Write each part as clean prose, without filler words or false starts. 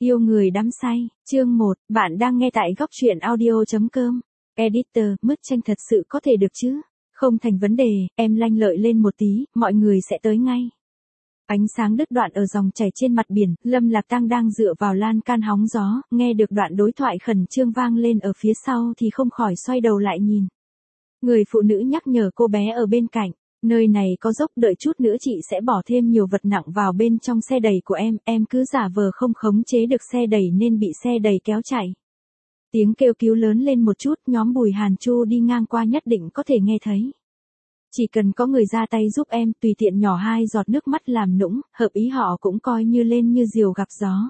Yêu người đắm say, chương 1, bạn đang nghe tại góc truyện audio.com. Editor, mức tranh thật sự có thể được chứ? Không thành vấn đề, em lanh lợi lên một tí, mọi người sẽ tới ngay. Ánh sáng đứt đoạn ở dòng chảy trên mặt biển, Lâm Lạc Tăng đang dựa vào lan can hóng gió, nghe được đoạn đối thoại khẩn trương vang lên ở phía sau thì không khỏi xoay đầu lại nhìn. Người phụ nữ nhắc nhở cô bé ở bên cạnh. Nơi này có dốc, đợi chút nữa chị sẽ bỏ thêm nhiều vật nặng vào bên trong xe đẩy của em cứ giả vờ không khống chế được xe đẩy nên bị xe đẩy kéo chạy. Tiếng kêu cứu lớn lên một chút, nhóm Bùi Hàn Chu đi ngang qua nhất định có thể nghe thấy. Chỉ cần có người ra tay giúp em, tùy tiện nhỏ 2 giọt nước mắt làm nũng, hợp ý họ cũng coi như lên như diều gặp gió.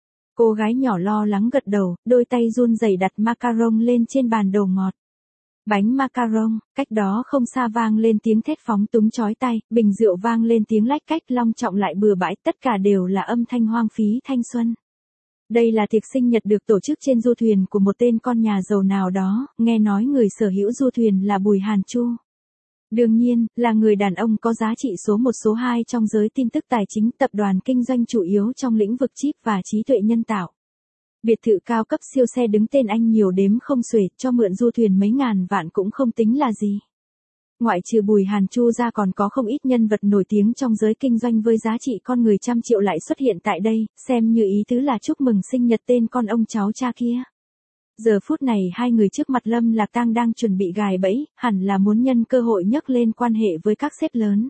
Cô gái nhỏ lo lắng gật đầu, đôi tay run rẩy đặt macaron lên trên bàn đồ ngọt. Bánh macaron, cách đó không xa vang lên tiếng thét phóng túng chói tai, bình rượu vang lên tiếng lách cách long trọng lại bừa bãi, tất cả đều là âm thanh hoang phí thanh xuân. Đây là tiệc sinh nhật được tổ chức trên du thuyền của một tên con nhà giàu nào đó, nghe nói người sở hữu du thuyền là Bùi Hàn Chu. Đương nhiên, là người đàn ông có giá trị số 1 số 2 trong giới tin tức tài chính, tập đoàn kinh doanh chủ yếu trong lĩnh vực chip và trí tuệ nhân tạo. Biệt thự cao cấp siêu xe đứng tên anh nhiều đếm không xuể, cho mượn du thuyền mấy ngàn vạn cũng không tính là gì. Ngoại trừ Bùi Hàn Chu ra còn có không ít nhân vật nổi tiếng trong giới kinh doanh với giá trị con người trăm triệu lại xuất hiện tại đây, xem như ý tứ là chúc mừng sinh nhật tên con ông cháu cha kia. Giờ phút này hai người trước mặt Lâm Lạc Tăng đang chuẩn bị gài bẫy, hẳn là muốn nhân cơ hội nhấc lên quan hệ với các sếp lớn.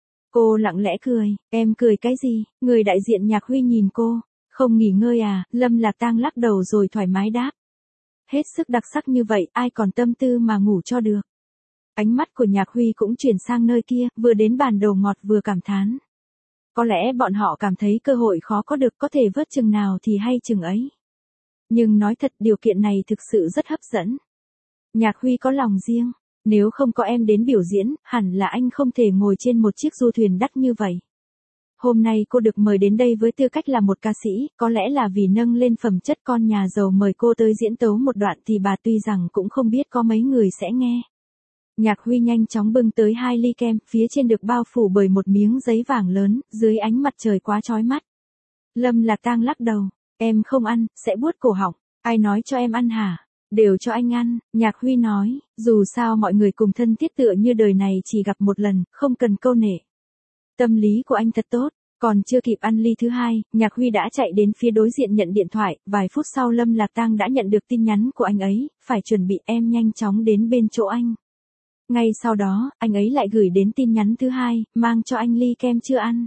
Cô lặng lẽ cười, em cười cái gì? Người đại diện Nhạc Huy nhìn cô. Không nghỉ ngơi à? Lâm Lạc Tăng lắc đầu rồi thoải mái đáp. Hết sức đặc sắc như vậy, ai còn tâm tư mà ngủ cho được. Ánh mắt của Nhạc Huy cũng chuyển sang nơi kia, vừa đến bàn đồ ngọt vừa cảm thán. Có lẽ bọn họ cảm thấy cơ hội khó có được, có thể vớt chừng nào thì hay chừng ấy. Nhưng nói thật, điều kiện này thực sự rất hấp dẫn. Nhạc Huy có lòng riêng, nếu không có em đến biểu diễn, hẳn là anh không thể ngồi trên một chiếc du thuyền đắt như vậy. Hôm nay cô được mời đến đây với tư cách là một ca sĩ, có lẽ là vì nâng lên phẩm chất con nhà giàu mời cô tới diễn tấu một đoạn thì bà tuy rằng cũng không biết có mấy người sẽ nghe. Nhạc Huy nhanh chóng bưng tới 2 ly kem, phía trên được bao phủ bởi một miếng giấy vàng lớn, dưới ánh mặt trời quá chói mắt. Lâm Lạc Tăng lắc đầu, em không ăn, sẽ buốt cổ họng, ai nói cho em ăn hả? Đều cho anh ăn, Nhạc Huy nói, dù sao mọi người cùng thân thiết tựa như đời này chỉ gặp một lần, không cần câu nệ. Tâm lý của anh thật tốt, còn chưa kịp ăn ly thứ 2, Nhạc Huy đã chạy đến phía đối diện nhận điện thoại, vài phút sau Lâm Lạc Tăng đã nhận được tin nhắn của anh ấy, phải chuẩn bị, em nhanh chóng đến bên chỗ anh. Ngay sau đó, anh ấy lại gửi đến tin nhắn thứ 2, mang cho anh ly kem chưa ăn.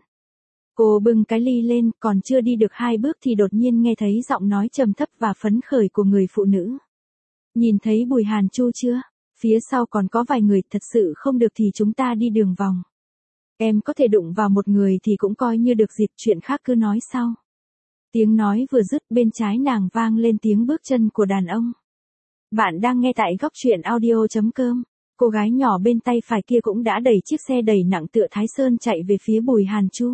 Cô bưng cái ly lên, còn chưa đi được 2 bước thì đột nhiên nghe thấy giọng nói trầm thấp và phấn khởi của người phụ nữ. Nhìn thấy Bùi Hàn Chu chưa? Phía sau còn có vài người, thật sự không được thì chúng ta đi đường vòng. Em có thể đụng vào một người thì cũng coi như được dịp, chuyện khác cứ nói sau. Tiếng nói vừa dứt, bên trái nàng vang lên tiếng bước chân của đàn ông. Bạn đang nghe tại góc truyện audio.com. Cô gái nhỏ bên tay phải kia cũng đã đẩy chiếc xe đẩy nặng tựa Thái Sơn chạy về phía Bùi Hàn Chu.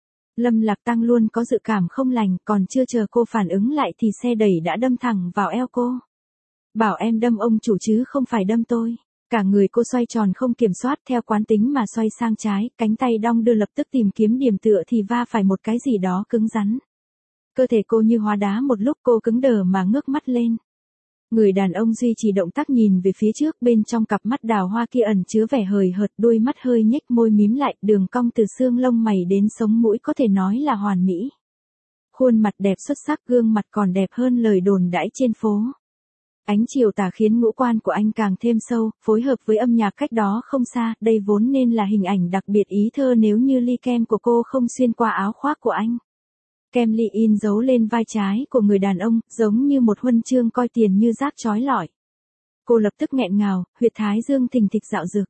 Lâm Lạc Tăng luôn có dự cảm không lành, còn chưa chờ cô phản ứng lại thì xe đẩy đã đâm thẳng vào eo cô. Bảo em đâm ông chủ chứ không phải đâm tôi. Cả người cô xoay tròn không kiểm soát, theo quán tính mà xoay sang trái, cánh tay đong đưa lập tức tìm kiếm điểm tựa thì va phải một cái gì đó cứng rắn. Cơ thể cô như hóa đá, một lúc cô cứng đờ mà ngước mắt lên. Người đàn ông duy trì động tác nhìn về phía trước, bên trong cặp mắt đào hoa kia ẩn chứa vẻ hời hợt, đôi mắt hơi nhếch môi mím lại, đường cong từ xương lông mày đến sống mũi có thể nói là hoàn mỹ. Khuôn mặt đẹp xuất sắc, gương mặt còn đẹp hơn lời đồn đãi trên phố. Ánh chiều tà khiến ngũ quan của anh càng thêm sâu, phối hợp với âm nhạc cách đó không xa, đây vốn nên là hình ảnh đặc biệt ý thơ nếu như ly kem của cô không xuyên qua áo khoác của anh. Kem ly in dấu lên vai trái của người đàn ông, giống như một huân chương coi tiền như rác chói lọi. Cô lập tức nghẹn ngào, huyệt thái dương thình thịch dạo dực.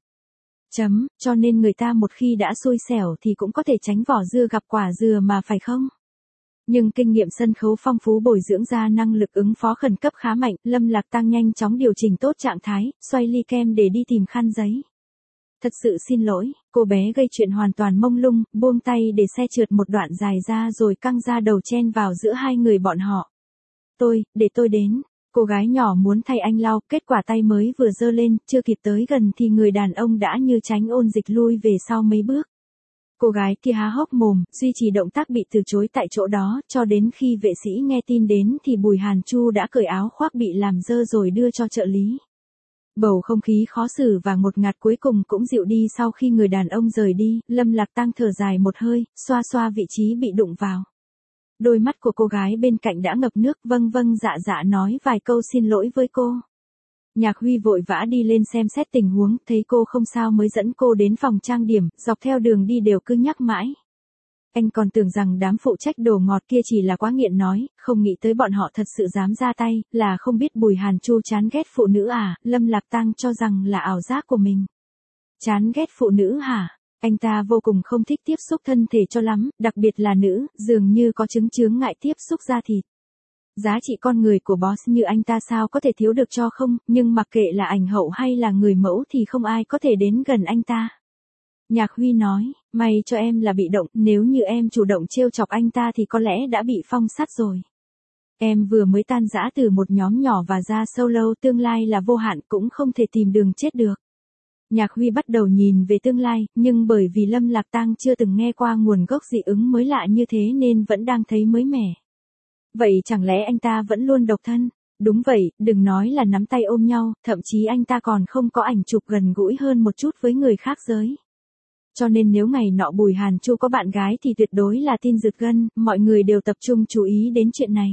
Cho nên người ta một khi đã xui xẻo thì cũng có thể tránh vỏ dưa gặp quả dừa mà phải không? Nhưng kinh nghiệm sân khấu phong phú bồi dưỡng ra năng lực ứng phó khẩn cấp khá mạnh, Lâm Lạc Tăng nhanh chóng điều chỉnh tốt trạng thái, xoay ly kem để đi tìm khăn giấy. Thật sự xin lỗi, cô bé gây chuyện hoàn toàn mông lung, buông tay để xe trượt một đoạn dài ra rồi căng ra đầu chen vào giữa hai người bọn họ. Để tôi đến. Cô gái nhỏ muốn thay anh lau, kết quả tay mới vừa giơ lên, chưa kịp tới gần thì người đàn ông đã như tránh ôn dịch lui về sau mấy bước. Cô gái kia há hốc mồm, duy trì động tác bị từ chối tại chỗ đó, cho đến khi vệ sĩ nghe tin đến thì Bùi Hàn Chu đã cởi áo khoác bị làm dơ rồi đưa cho trợ lý. Bầu không khí khó xử và ngột ngạt cuối cùng cũng dịu đi sau khi người đàn ông rời đi, Lâm Lạc Tăng thở dài một hơi, xoa xoa vị trí bị đụng vào. Đôi mắt của cô gái bên cạnh đã ngập nước, vâng vâng dạ dạ nói vài câu xin lỗi với cô. Nhạc Huy vội vã đi lên xem xét tình huống, thấy cô không sao mới dẫn cô đến phòng trang điểm, dọc theo đường đi đều cứ nhắc mãi. Anh còn tưởng rằng đám phụ trách đồ ngọt kia chỉ là quá nghiện nói, không nghĩ tới bọn họ thật sự dám ra tay, là không biết Bùi Hàn Chu chán ghét phụ nữ à, Lâm Lạc Tăng cho rằng là ảo giác của mình. Chán ghét phụ nữ hả? Anh ta vô cùng không thích tiếp xúc thân thể cho lắm, đặc biệt là nữ, dường như có chướng ngại tiếp xúc da thịt. Giá trị con người của boss như anh ta sao có thể thiếu được cho không, nhưng mặc kệ là ảnh hậu hay là người mẫu thì không ai có thể đến gần anh ta. Nhạc Huy nói, may cho em là bị động, nếu như em chủ động trêu chọc anh ta thì có lẽ đã bị phong sát rồi. Em vừa mới tan rã từ một nhóm nhỏ và ra solo, tương lai là vô hạn cũng không thể tìm đường chết được. Nhạc Huy bắt đầu nhìn về tương lai, nhưng bởi vì Lâm Lạc Tăng chưa từng nghe qua nguồn gốc dị ứng mới lạ như thế nên vẫn đang thấy mới mẻ. Vậy chẳng lẽ anh ta vẫn luôn độc thân? Đúng vậy, đừng nói là nắm tay ôm nhau, thậm chí anh ta còn không có ảnh chụp gần gũi hơn một chút với người khác giới. Cho nên nếu ngày nọ Bùi Hàn Chu có bạn gái thì tuyệt đối là tin rực gân, mọi người đều tập trung chú ý đến chuyện này.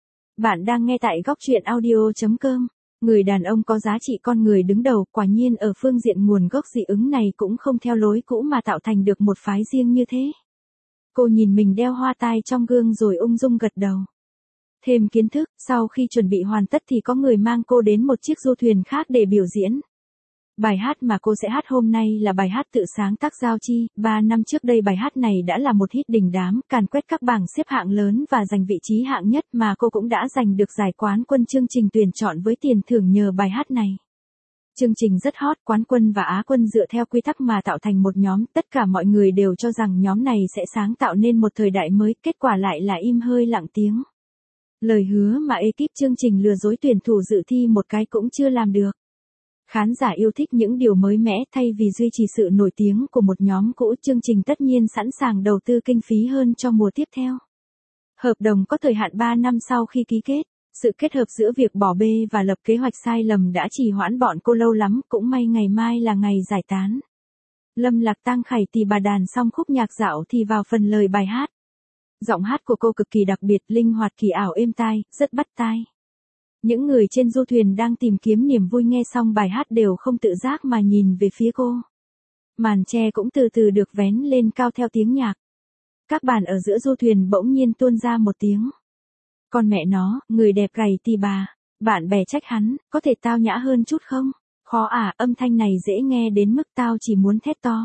Bạn đang nghe tại góc truyện audio.com. Người đàn ông có giá trị con người đứng đầu, quả nhiên ở phương diện nguồn gốc dị ứng này cũng không theo lối cũ mà tạo thành được một phái riêng như thế. Cô nhìn mình đeo hoa tai trong gương rồi ung dung gật đầu. Thêm kiến thức, sau khi chuẩn bị hoàn tất thì có người mang cô đến một chiếc du thuyền khác để biểu diễn. Bài hát mà cô sẽ hát hôm nay là bài hát tự sáng tác Giao Chi, 3 năm trước đây bài hát này đã là một hit đình đám, càn quét các bảng xếp hạng lớn và giành vị trí hạng nhất mà cô cũng đã giành được giải quán quân chương trình tuyển chọn với tiền thưởng nhờ bài hát này. Chương trình rất hot, quán quân và á quân dựa theo quy tắc mà tạo thành một nhóm, tất cả mọi người đều cho rằng nhóm này sẽ sáng tạo nên một thời đại mới, kết quả lại là im hơi lặng tiếng. Lời hứa mà ekip chương trình lừa dối tuyển thủ dự thi một cái cũng chưa làm được. Khán giả yêu thích những điều mới mẻ, thay vì duy trì sự nổi tiếng của một nhóm cũ, chương trình tất nhiên sẵn sàng đầu tư kinh phí hơn cho mùa tiếp theo. Hợp đồng có thời hạn 3 năm sau khi ký kết. Sự kết hợp giữa việc bỏ bê và lập kế hoạch sai lầm đã trì hoãn bọn cô lâu lắm, cũng may ngày mai là ngày giải tán. Lâm Lạc Tăng khải tì bà đàn xong khúc nhạc dạo thì vào phần lời bài hát. Giọng hát của cô cực kỳ đặc biệt, linh hoạt kỳ ảo êm tai, rất bắt tai. Những người trên du thuyền đang tìm kiếm niềm vui nghe xong bài hát đều không tự giác mà nhìn về phía cô. Màn che cũng từ từ được vén lên cao theo tiếng nhạc. Các bàn ở giữa du thuyền bỗng nhiên tuôn ra một tiếng. Con mẹ nó, người đẹp gầy tì bà. Bạn bè trách hắn, có thể tao nhã hơn chút không? Khó à, âm thanh này dễ nghe đến mức tao chỉ muốn thét to.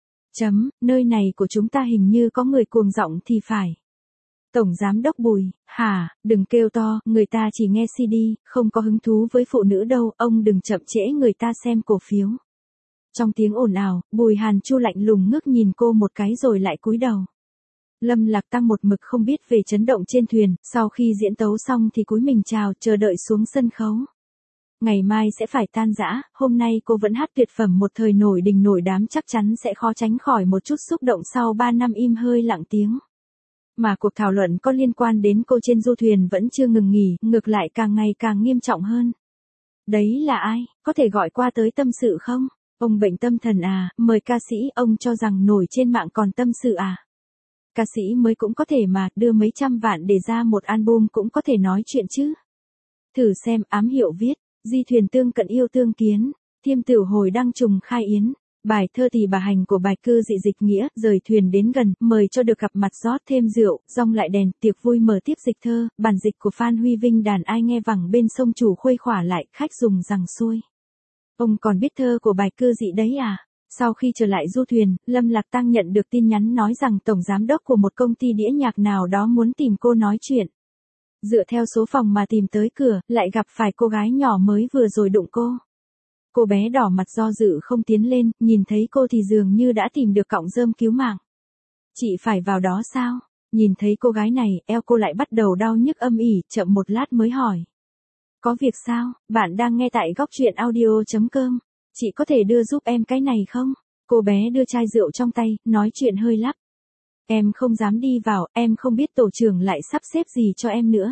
Nơi này của chúng ta hình như có người cuồng giọng thì phải. Tổng giám đốc Bùi, hả, đừng kêu to, người ta chỉ nghe CD, không có hứng thú với phụ nữ đâu, ông đừng chậm trễ người ta xem cổ phiếu. Trong tiếng ồn ào, Bùi Hàn Chu lạnh lùng ngước nhìn cô một cái rồi lại cúi đầu. Lâm Lạc Tăng một mực không biết về chấn động trên thuyền, sau khi diễn tấu xong thì cúi mình chào, chờ đợi xuống sân khấu. Ngày mai sẽ phải tan rã, hôm nay cô vẫn hát tuyệt phẩm một thời nổi đình nổi đám, chắc chắn sẽ khó tránh khỏi một chút xúc động sau 3 năm im hơi lặng tiếng. Mà cuộc thảo luận có liên quan đến cô trên du thuyền vẫn chưa ngừng nghỉ, ngược lại càng ngày càng nghiêm trọng hơn. Đấy là ai, có thể gọi qua tới tâm sự không? Ông bệnh tâm thần à, mời ca sĩ, ông cho rằng nổi trên mạng còn tâm sự à? Ca sĩ mới cũng có thể mà, đưa mấy trăm vạn để ra một album cũng có thể nói chuyện chứ. Thử xem, ám hiệu viết, di thuyền tương cận yêu tương kiến, Thiêm Tửu hồi đăng trùng khai yến. Bài thơ Tỳ bà hành của bài cư dị dịch nghĩa, rời thuyền đến gần, mời cho được gặp mặt rót thêm rượu, rong lại đèn, tiệc vui mở tiếp dịch thơ, bản dịch của Phan Huy Vinh đàn ai nghe vẳng bên sông chủ khuây khỏa lại, khách dùng rằng xuôi. Ông còn biết thơ của bài cư dị đấy à? Sau khi trở lại du thuyền, Lâm Lạc Tăng nhận được tin nhắn nói rằng tổng giám đốc của một công ty đĩa nhạc nào đó muốn tìm cô nói chuyện. Dựa theo số phòng mà tìm tới cửa, lại gặp phải cô gái nhỏ mới vừa rồi đụng cô. Cô bé đỏ mặt do dự không tiến lên, nhìn thấy cô thì dường như đã tìm được cọng rơm cứu mạng. Chị phải vào đó sao? Nhìn thấy cô gái này, eo cô lại bắt đầu đau nhức âm ỉ, chậm một lát mới hỏi. Có việc sao? Bạn đang nghe tại góc truyện audio.com. Chị có thể đưa giúp em cái này không? Cô bé đưa chai rượu trong tay, nói chuyện hơi lắp. Em không dám đi vào, em không biết tổ trưởng lại sắp xếp gì cho em nữa.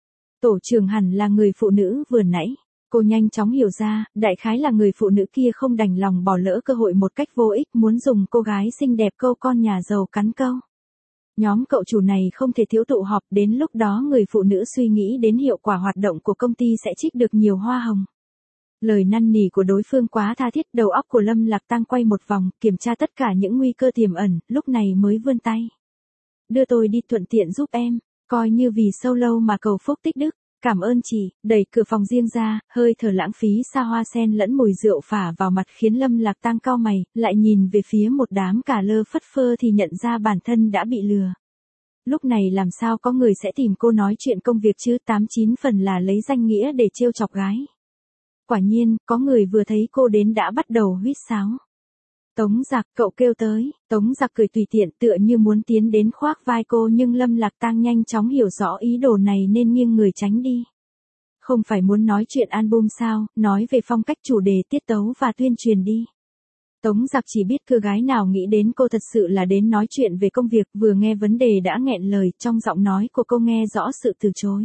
Tổ trưởng hẳn là người phụ nữ vừa nãy. Cô nhanh chóng hiểu ra, đại khái là người phụ nữ kia không đành lòng bỏ lỡ cơ hội một cách vô ích, muốn dùng cô gái xinh đẹp câu con nhà giàu cắn câu. Nhóm cậu chủ này không thể thiếu tụ họp, đến lúc đó người phụ nữ suy nghĩ đến hiệu quả hoạt động của công ty sẽ trích được nhiều hoa hồng. Lời năn nỉ của đối phương quá tha thiết, đầu óc của Lâm Lạc Tăng quay một vòng, kiểm tra tất cả những nguy cơ tiềm ẩn, lúc này mới vươn tay. Đưa tôi đi, thuận tiện giúp em, coi như vì sâu lâu mà cầu phúc tích đức. Cảm ơn chị. Đẩy cửa phòng riêng ra, hơi thở lãng phí xa hoa sen lẫn mùi rượu phả vào mặt khiến Lâm Lạc Tăng cau mày, lại nhìn về phía một đám cả lơ phất phơ thì nhận ra bản thân đã bị lừa. Lúc này làm sao có người sẽ tìm cô nói chuyện công việc chứ, 89 phần là lấy danh nghĩa để trêu chọc gái. Quả nhiên, có người vừa thấy cô đến đã bắt đầu huýt sáo. Tống Giặc, cậu kêu tới. Tống Giặc cười tùy tiện tựa như muốn tiến đến khoác vai cô, nhưng Lâm Lạc Tăng nhanh chóng hiểu rõ ý đồ này nên nghiêng người tránh đi. Không phải muốn nói chuyện album sao, nói về phong cách, chủ đề, tiết tấu và tuyên truyền đi. Tống Giặc chỉ biết cưa gái nào nghĩ đến cô thật sự là đến nói chuyện về công việc, vừa nghe vấn đề đã nghẹn lời, trong giọng nói của cô nghe rõ sự từ chối.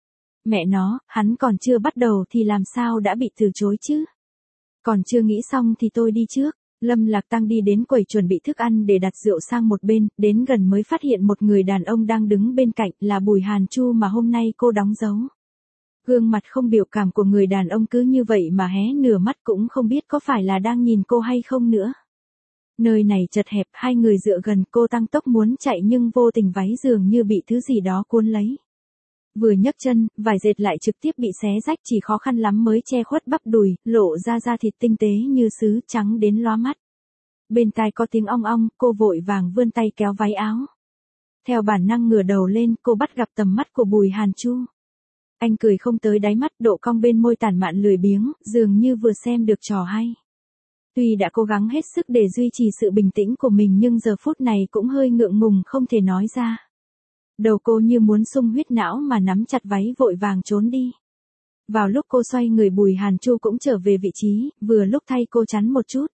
Mẹ nó, hắn còn chưa bắt đầu thì làm sao đã bị từ chối chứ? Còn chưa nghĩ xong thì tôi đi trước. Lâm Lạc Tăng đi đến quầy chuẩn bị thức ăn để đặt rượu sang một bên, đến gần mới phát hiện một người đàn ông đang đứng bên cạnh, là Bùi Hàn Chu mà hôm nay cô đóng dấu. Gương mặt không biểu cảm của người đàn ông cứ như vậy mà hé nửa mắt, cũng không biết có phải là đang nhìn cô hay không nữa. Nơi này chật hẹp, hai người dựa gần, cô tăng tốc muốn chạy nhưng vô tình váy dường như bị thứ gì đó cuốn lấy. Vừa nhấc chân, vải dệt lại trực tiếp bị xé rách, chỉ khó khăn lắm mới che khuất bắp đùi, lộ ra da thịt tinh tế như sứ, trắng đến lóa mắt. Bên tai có tiếng ong ong, cô vội vàng vươn tay kéo váy áo. Theo bản năng ngửa đầu lên, cô bắt gặp tầm mắt của Bùi Hàn Chu. Anh cười không tới đáy mắt, độ cong bên môi tản mạn lười biếng, dường như vừa xem được trò hay. Tuy đã cố gắng hết sức để duy trì sự bình tĩnh của mình nhưng giờ phút này cũng hơi ngượng ngùng không thể nói ra. Đầu cô như muốn sung huyết não mà nắm chặt váy vội vàng trốn đi. Vào lúc cô xoay người, Bùi Hàn Chu cũng trở về vị trí, vừa lúc thay cô chắn một chút.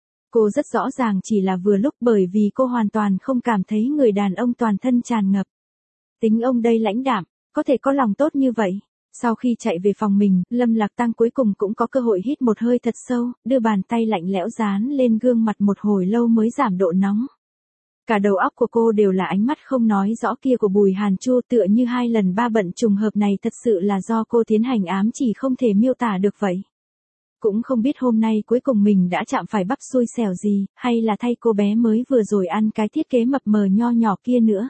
Cô rất rõ ràng chỉ là vừa lúc, bởi vì cô hoàn toàn không cảm thấy người đàn ông toàn thân tràn ngập. Tính ông đây lãnh đạm, có thể có lòng tốt như vậy. Sau khi chạy về phòng mình, Lâm Lạc Tăng cuối cùng cũng có cơ hội hít một hơi thật sâu, đưa bàn tay lạnh lẽo dán lên gương mặt một hồi lâu mới giảm độ nóng. Cả đầu óc của cô đều là ánh mắt không nói rõ kia của Bùi Hàn Chu, tựa như 2 lần 3 bận, trùng hợp này thật sự là do cô tiến hành ám chỉ không thể miêu tả được vậy. Cũng không biết hôm nay cuối cùng mình đã chạm phải bắp xui xẻo gì, hay là thay cô bé mới vừa rồi ăn cái thiết kế mập mờ nho nhỏ kia nữa.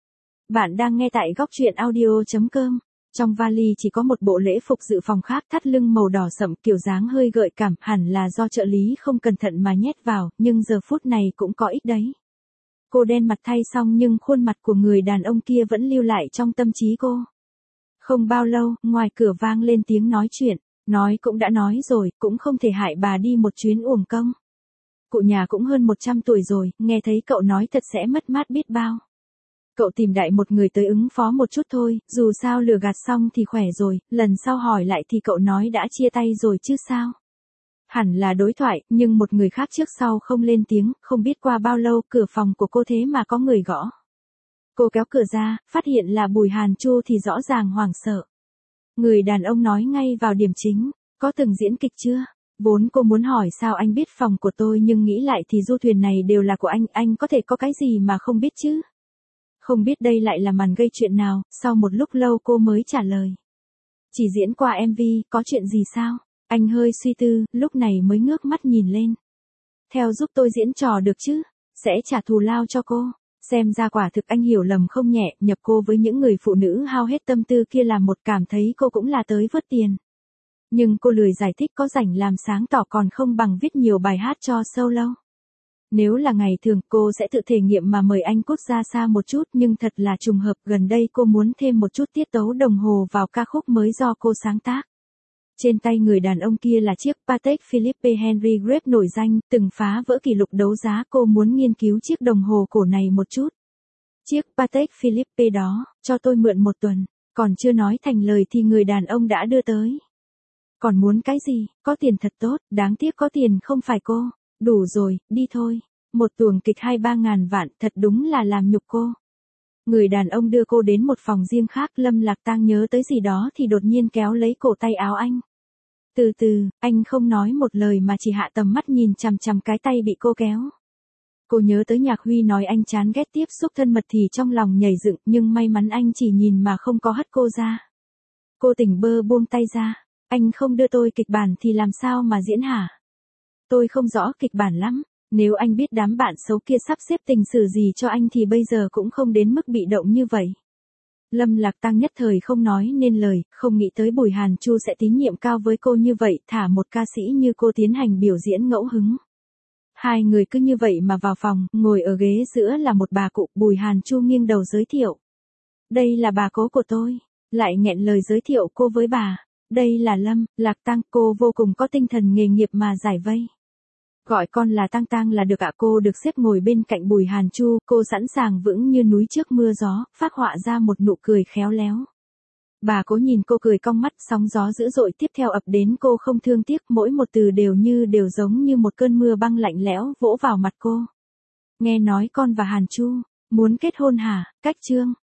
Bạn đang nghe tại góc truyện audio.com. Trong vali chỉ có một bộ lễ phục dự phòng khác, thắt lưng màu đỏ sậm, kiểu dáng hơi gợi cảm, hẳn là do trợ lý không cẩn thận mà nhét vào, nhưng giờ phút này cũng có ích đấy. Cô đen mặt thay xong nhưng khuôn mặt của người đàn ông kia vẫn lưu lại trong tâm trí cô. Không bao lâu, ngoài cửa vang lên tiếng nói chuyện. Nói cũng đã nói rồi, cũng không thể hại bà đi một chuyến uổng công. Cụ nhà cũng hơn 100 tuổi rồi, nghe thấy cậu nói thật sẽ mất mát biết bao. Cậu tìm đại một người tới ứng phó một chút thôi, dù sao lừa gạt xong thì khỏe rồi, lần sau hỏi lại thì cậu nói đã chia tay rồi chứ sao. Hẳn là đối thoại, nhưng một người khác trước sau không lên tiếng, không biết qua bao lâu cửa phòng của cô thế mà có người gõ. Cô kéo cửa ra, phát hiện là Bùi Hàn Chu thì rõ ràng hoảng sợ. Người đàn ông nói ngay vào điểm chính, có từng diễn kịch chưa? Vốn cô muốn hỏi sao anh biết phòng của tôi nhưng nghĩ lại thì du thuyền này đều là của anh có thể có cái gì mà không biết chứ? Không biết đây lại là màn gây chuyện nào, sau một lúc lâu cô mới trả lời. Chỉ diễn qua MV, có chuyện gì sao? Anh hơi suy tư, lúc này mới ngước mắt nhìn lên. Theo giúp tôi diễn trò được chứ? Sẽ trả thù lao cho cô. Xem ra quả thực anh hiểu lầm không nhẹ, nhập cô với những người phụ nữ hao hết tâm tư kia làm một, cảm thấy cô cũng là tới vớt tiền. Nhưng cô lười giải thích, có rảnh làm sáng tỏ còn không bằng viết nhiều bài hát cho solo. Nếu là ngày thường cô sẽ tự thể nghiệm mà mời anh cút ra xa một chút, nhưng thật là trùng hợp gần đây cô muốn thêm một chút tiết tấu đồng hồ vào ca khúc mới do cô sáng tác. Trên tay người đàn ông kia là chiếc Patek Philippe Henry Grape nổi danh, từng phá vỡ kỷ lục đấu giá, cô muốn nghiên cứu chiếc đồng hồ cổ này một chút. Chiếc Patek Philippe đó, cho tôi mượn 1 tuần, còn chưa nói thành lời thì người đàn ông đã đưa tới. Còn muốn cái gì, có tiền thật tốt, đáng tiếc có tiền không phải cô. Đủ rồi, đi thôi. Một tuồng kịch 2-3 ngàn vạn, thật đúng là làm nhục cô. Người đàn ông đưa cô đến một phòng riêng khác, Lâm Lạc Tang nhớ tới gì đó thì đột nhiên kéo lấy cổ tay áo anh. Từ từ, anh không nói một lời mà chỉ hạ tầm mắt nhìn chằm chằm cái tay bị cô kéo. Cô nhớ tới Nhạc Huy nói anh chán ghét tiếp xúc thân mật thì trong lòng nhảy dựng, nhưng may mắn anh chỉ nhìn mà không có hất cô ra. Cô tỉnh bơ buông tay ra. Anh không đưa tôi kịch bản thì làm sao mà diễn hả? Tôi không rõ kịch bản lắm. Nếu anh biết đám bạn xấu kia sắp xếp tình xử gì cho anh thì bây giờ cũng không đến mức bị động như vậy. Lâm Lạc Tang nhất thời không nói nên lời, không nghĩ tới Bùi Hàn Chu sẽ tín nhiệm cao với cô như vậy, thả một ca sĩ như cô tiến hành biểu diễn ngẫu hứng. Hai người cứ như vậy mà vào phòng, ngồi ở ghế giữa là một bà cụ. Bùi Hàn Chu nghiêng đầu giới thiệu. Đây là bà cố của tôi. Lại nghẹn lời giới thiệu cô với bà. Đây là Lâm Lạc Tang. Cô vô cùng có tinh thần nghề nghiệp mà giải vây. Gọi con là Tang Tang là được ạ. Cô được xếp ngồi bên cạnh Bùi Hàn Chu, cô sẵn sàng vững như núi trước mưa gió, phác họa ra một nụ cười khéo léo. Bà cố nhìn cô cười cong mắt, sóng gió dữ dội tiếp theo ập đến cô không thương tiếc, mỗi một từ đều giống như một cơn mưa băng lạnh lẽo vỗ vào mặt cô. Nghe nói con và Hàn Chu muốn kết hôn hả? Cách trương.